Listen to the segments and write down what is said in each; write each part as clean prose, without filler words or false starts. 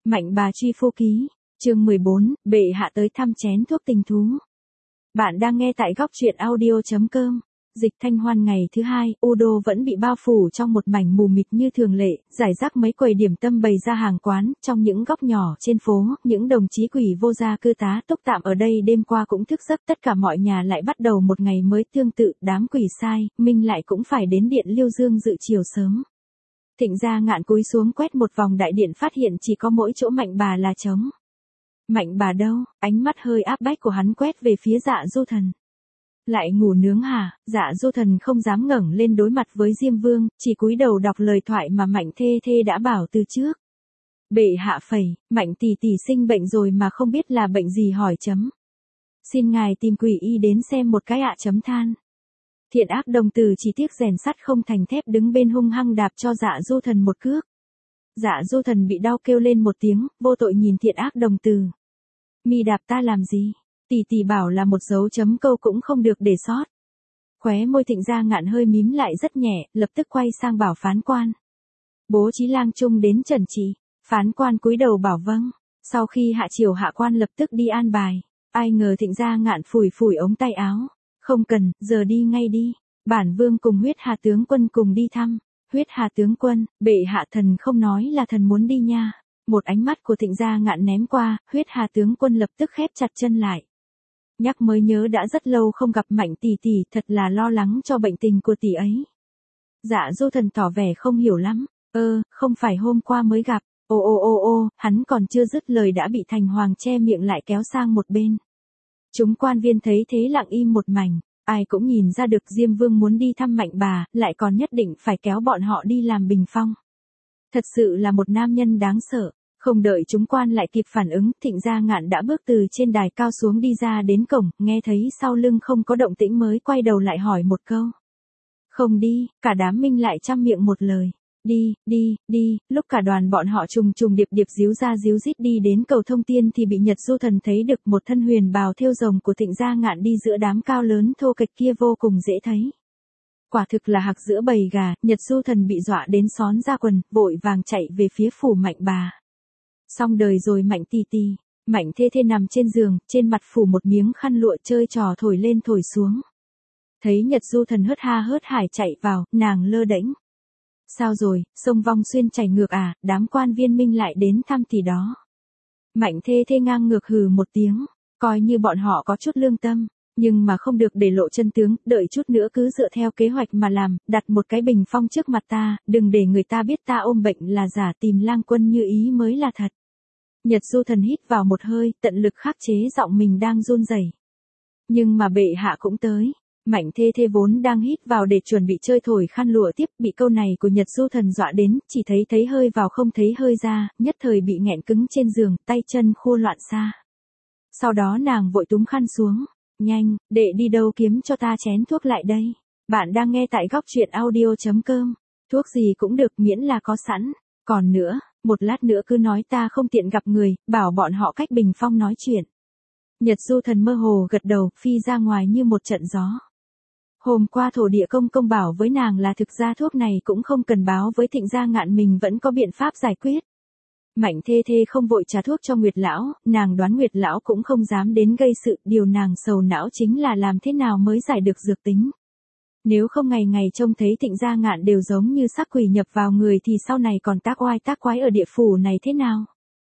Mạnh bà truy phu ký, chương 14, bệ hạ tới thăm chén thuốc tình thú. Bạn đang nghe tại góc truyện audio.com. Dịch Thanh Hoan ngày thứ hai, Udo vẫn bị bao phủ trong một mảnh mù mịt như thường lệ, rải rác mấy quầy điểm tâm bày ra hàng quán, trong những góc nhỏ trên phố, những đồng chí quỷ vô gia cư tá túc tạm ở đây đêm qua cũng thức giấc, tất cả mọi nhà lại bắt đầu một ngày mới tương tự, đám quỷ sai, Minh lại cũng phải đến điện Liêu Dương dự chiều sớm. Thịnh Gia Ngạn cúi xuống quét một vòng đại điện phát hiện chỉ có mỗi chỗ Mạnh bà là trống. Mạnh bà đâu? Ánh mắt hơi áp bách của hắn quét về phía Dạ Du Thần. Lại ngủ nướng hả? Dạ Du Thần không dám ngẩng lên đối mặt với Diêm Vương, chỉ cúi đầu đọc lời thoại mà Mạnh Thê Thê đã bảo từ trước. Bệ hạ phẩy, Mạnh tỷ tỷ sinh bệnh rồi mà không biết là bệnh gì hỏi chấm. Xin ngài tìm quỷ y đến xem một cái ạ chấm than. Thiện ác đồng tử chỉ tiếc rèn sắt không thành thép đứng bên hung hăng đạp cho Dạ Du Thần một cước. Dạ Du Thần bị đau kêu lên một tiếng, vô tội nhìn thiện ác đồng tử. Mi đạp ta làm gì? Tỷ tỷ bảo là một dấu chấm câu cũng không được để sót. Khóe môi Thịnh Gia Ngạn hơi mím lại rất nhẹ, lập tức quay sang bảo phán quan. Bố trí lang trung đến trần trị. Phán quan cúi đầu bảo vâng. Sau khi hạ triều hạ quan lập tức đi an bài. Ai ngờ Thịnh Gia Ngạn phủi phủi ống tay áo. Không cần, giờ đi ngay đi. Bản vương cùng Huyết Hà tướng quân cùng đi thăm. Huyết Hà tướng quân, bệ hạ thần không nói là thần muốn đi nha. Một ánh mắt của Thịnh Gia Ngạn ném qua, Huyết Hà tướng quân lập tức khép chặt chân lại. Nhắc mới nhớ đã rất lâu không gặp Mạnh tỷ tỷ, thật là lo lắng cho bệnh tình của tỷ ấy. Dạ Du Thần tỏ vẻ không hiểu lắm. Không phải hôm qua mới gặp. Ô, hắn còn chưa dứt lời đã bị Thành Hoàng che miệng lại kéo sang một bên. Chúng quan viên thấy thế lặng im một mảnh, ai cũng nhìn ra được Diêm Vương muốn đi thăm Mạnh bà, lại còn nhất định phải kéo bọn họ đi làm bình phong. Thật sự là một nam nhân đáng sợ. Không đợi chúng quan lại kịp phản ứng, Thịnh Gia Ngạn đã bước từ trên đài cao xuống đi ra đến cổng, nghe thấy sau lưng không có động tĩnh mới quay đầu lại hỏi một câu. Không đi, cả đám Minh lại chăm miệng một lời. Đi, lúc cả đoàn bọn họ trùng điệp díu ra díu dít đi đến cầu Thông Tiên thì bị Nhật Du Thần thấy được một thân huyền bào thêu rồng của Thịnh Gia Ngạn đi giữa đám cao lớn thô kệch kia vô cùng dễ thấy. Quả thực là hạc giữa bầy gà, Nhật Du Thần bị dọa đến xón ra quần, vội vàng chạy về phía phủ Mạnh bà. Xong đời rồi Mạnh tỷ tỷ. Mạnh Thê Thê nằm trên giường, trên mặt phủ một miếng khăn lụa chơi trò thổi lên thổi xuống. Thấy Nhật Du Thần hớt ha hớt hải chạy vào, nàng lơ đễnh. Sao rồi, sông Vong Xuyên chảy ngược à, đám quan viên Minh lại đến thăm thì đó. Mạnh Thê Thê ngang ngược hừ một tiếng, coi như bọn họ có chút lương tâm, nhưng mà không được để lộ chân tướng, đợi chút nữa cứ dựa theo kế hoạch mà làm, đặt một cái bình phong trước mặt ta, đừng để người ta biết ta ôm bệnh là giả, tìm lang quân như ý mới là thật. Nhật Du Thần hít vào một hơi, tận lực khắc chế giọng mình đang run rẩy. Nhưng mà bệ hạ cũng tới. Mạnh Thê Thê vốn đang hít vào để chuẩn bị chơi thổi khăn lụa tiếp, bị câu này của Nhật Du Thần dọa đến, chỉ thấy hơi vào không thấy hơi ra, nhất thời bị nghẹn cứng trên giường, tay chân khô loạn xa. Sau đó nàng vội túm khăn xuống. Nhanh, đệ đi đâu kiếm cho ta chén thuốc lại đây. Bạn đang nghe tại góc truyện audio.com. Thuốc gì cũng được miễn là có sẵn. Còn nữa, một lát nữa cứ nói ta không tiện gặp người, bảo bọn họ cách bình phong nói chuyện. Nhật Du Thần mơ hồ gật đầu, phi ra ngoài như một trận gió. Hôm qua thổ địa công bảo với nàng là thực ra thuốc này cũng không cần báo với Thịnh Gia Ngạn, mình vẫn có biện pháp giải quyết. Mạnh Thê Thê không vội trả thuốc cho Nguyệt Lão, nàng đoán Nguyệt Lão cũng không dám đến gây sự, điều nàng sầu não chính là làm thế nào mới giải được dược tính. Nếu không ngày ngày trông thấy Thịnh Gia Ngạn đều giống như xác quỷ nhập vào người thì sau này còn tác oai tác quái ở địa phủ này thế nào?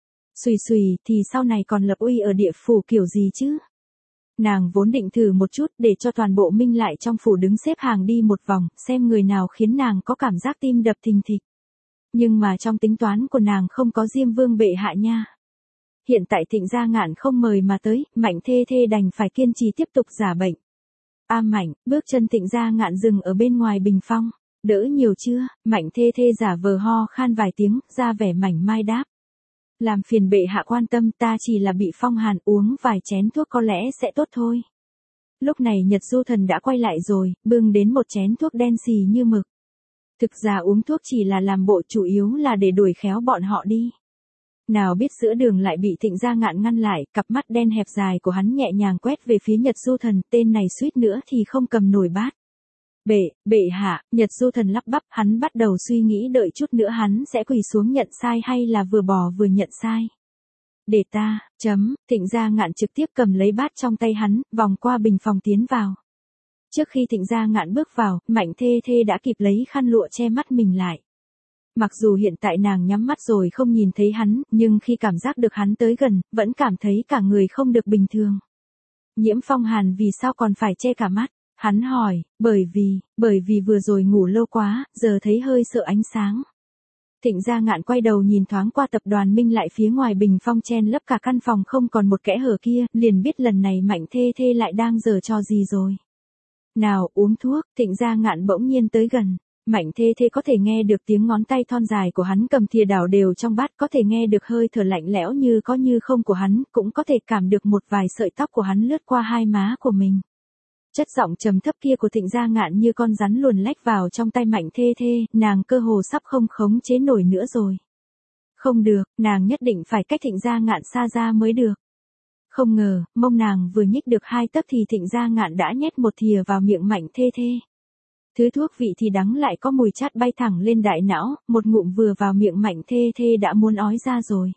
Xùy thì sau này còn lập uy ở địa phủ kiểu gì chứ? Nàng vốn định thử một chút để cho toàn bộ Minh lại trong phủ đứng xếp hàng đi một vòng, xem người nào khiến nàng có cảm giác tim đập thình thịch. Nhưng mà trong tính toán của nàng không có Diêm Vương bệ hạ nha. Hiện tại Thịnh Gia Ngạn không mời mà tới, Mạnh Thê Thê đành phải kiên trì tiếp tục giả bệnh. Mạnh, bước chân Thịnh Gia Ngạn dừng ở bên ngoài bình phong. Đỡ nhiều chưa? Mạnh Thê Thê giả vờ ho khan vài tiếng, ra vẻ mảnh mai đáp. Làm phiền bệ hạ quan tâm, ta chỉ là bị phong hàn, uống vài chén thuốc có lẽ sẽ tốt thôi. Lúc này Nhật Du Thần đã quay lại rồi, bưng đến một chén thuốc đen xì như mực. Thực ra uống thuốc chỉ là làm bộ, chủ yếu là để đuổi khéo bọn họ đi. Nào biết giữa đường lại bị Thịnh Gia Ngạn ngăn lại, cặp mắt đen hẹp dài của hắn nhẹ nhàng quét về phía Nhật Du Thần, tên này suýt nữa thì không cầm nổi bát. Bệ hạ, Nhật Du Thần lắp bắp, hắn bắt đầu suy nghĩ đợi chút nữa hắn sẽ quỳ xuống nhận sai hay là vừa bỏ vừa nhận sai. Để ta, Thịnh Gia Ngạn trực tiếp cầm lấy bát trong tay hắn, vòng qua bình phòng tiến vào. Trước khi Thịnh Gia Ngạn bước vào, Mạnh Thê Thê đã kịp lấy khăn lụa che mắt mình lại. Mặc dù hiện tại nàng nhắm mắt rồi không nhìn thấy hắn, nhưng khi cảm giác được hắn tới gần, vẫn cảm thấy cả người không được bình thường. Nhiễm Phong Hàn vì sao còn phải che cả mắt? Hắn hỏi, bởi vì vừa rồi ngủ lâu quá, giờ thấy hơi sợ ánh sáng. Thịnh Gia Ngạn quay đầu nhìn thoáng qua tập đoàn Minh lại phía ngoài bình phong chen lấp cả căn phòng không còn một kẽ hở kia, liền biết lần này Mạnh Thê Thê lại đang giở trò gì rồi. Nào, uống thuốc, Thịnh Gia Ngạn bỗng nhiên tới gần. Mạnh Thê Thê có thể nghe được tiếng ngón tay thon dài của hắn cầm thìa đảo đều trong bát, có thể nghe được hơi thở lạnh lẽo như có như không của hắn, cũng có thể cảm được một vài sợi tóc của hắn lướt qua hai má của mình. Chất giọng trầm thấp kia của Thịnh Gia Ngạn như con rắn luồn lách vào trong tay Mạnh Thê Thê, nàng cơ hồ sắp không khống chế nổi nữa rồi. Không được, nàng nhất định phải cách Thịnh Gia Ngạn xa ra mới được. Không ngờ, mông nàng vừa nhích được 2 tấc thì Thịnh Gia Ngạn đã nhét một thìa vào miệng Mạnh Thê Thê. Thứ thuốc vị thì đắng lại có mùi chát bay thẳng lên đại não, một ngụm vừa vào miệng Mạnh Thê Thê đã muốn ói ra rồi.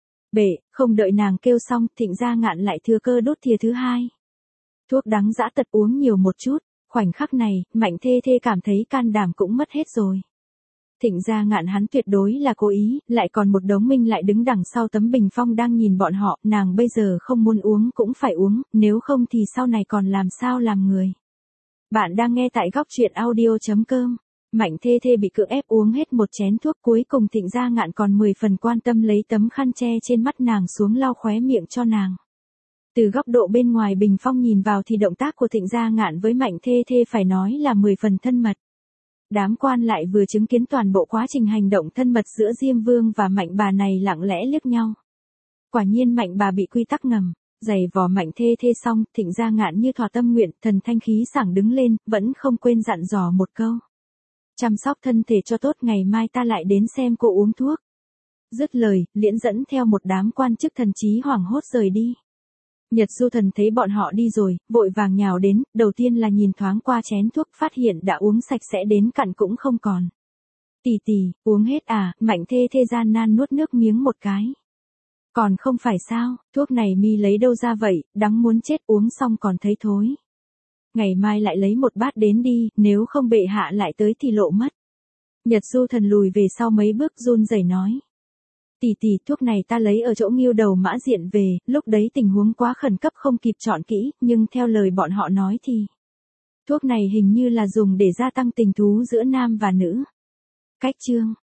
Không đợi nàng kêu xong, Thịnh Gia Ngạn lại thừa cơ đốt thìa thứ 2. Thuốc đắng dã tật uống nhiều một chút, khoảnh khắc này, Mạnh Thê Thê cảm thấy can đảm cũng mất hết rồi. Thịnh Gia Ngạn hắn tuyệt đối là cố ý, lại còn một đống Minh lại đứng đằng sau tấm bình phong đang nhìn bọn họ, nàng bây giờ không muốn uống cũng phải uống, nếu không thì sau này còn làm sao làm người. Bạn đang nghe tại góc truyện audio.com. Mạnh Thê Thê bị cưỡng ép uống hết một chén thuốc, cuối cùng Thịnh Gia Ngạn còn 10 phần quan tâm lấy tấm khăn che trên mắt nàng xuống lau khóe miệng cho nàng. Từ góc độ bên ngoài bình phong nhìn vào thì động tác của Thịnh Gia Ngạn với Mạnh Thê Thê phải nói là 10 phần thân mật. Đám quan lại vừa chứng kiến toàn bộ quá trình hành động thân mật giữa Diêm Vương và Mạnh bà này lặng lẽ liếc nhau. Quả nhiên Mạnh bà bị quy tắc ngầm. Giày vò Mạnh Thê Thê xong, Thịnh Gia Ngạn như thỏa tâm nguyện, thần thanh khí sảng đứng lên, vẫn không quên dặn dò một câu. Chăm sóc thân thể cho tốt, ngày mai ta lại đến xem cô uống thuốc. Dứt lời, liễn dẫn theo một đám quan chức thần trí hoảng hốt rời đi. Nhật Du Thần thấy bọn họ đi rồi, vội vàng nhào đến, đầu tiên là nhìn thoáng qua chén thuốc, phát hiện đã uống sạch sẽ đến cặn cũng không còn. Tỷ, uống hết à? Mạnh Thê Thê gian nan nuốt nước miếng một cái. Còn không phải sao, thuốc này mi lấy đâu ra vậy, đắng muốn chết, uống xong còn thấy thối. Ngày mai lại lấy một bát đến đi, nếu không bệ hạ lại tới thì lộ mất. Nhật Du Thần lùi về sau mấy bước run rẩy nói. Tỷ, thuốc này ta lấy ở chỗ Ngưu Đầu Mã Diện về, lúc đấy tình huống quá khẩn cấp không kịp chọn kỹ, nhưng theo lời bọn họ nói thì thuốc này hình như là dùng để gia tăng tình thú giữa nam và nữ. Cách chương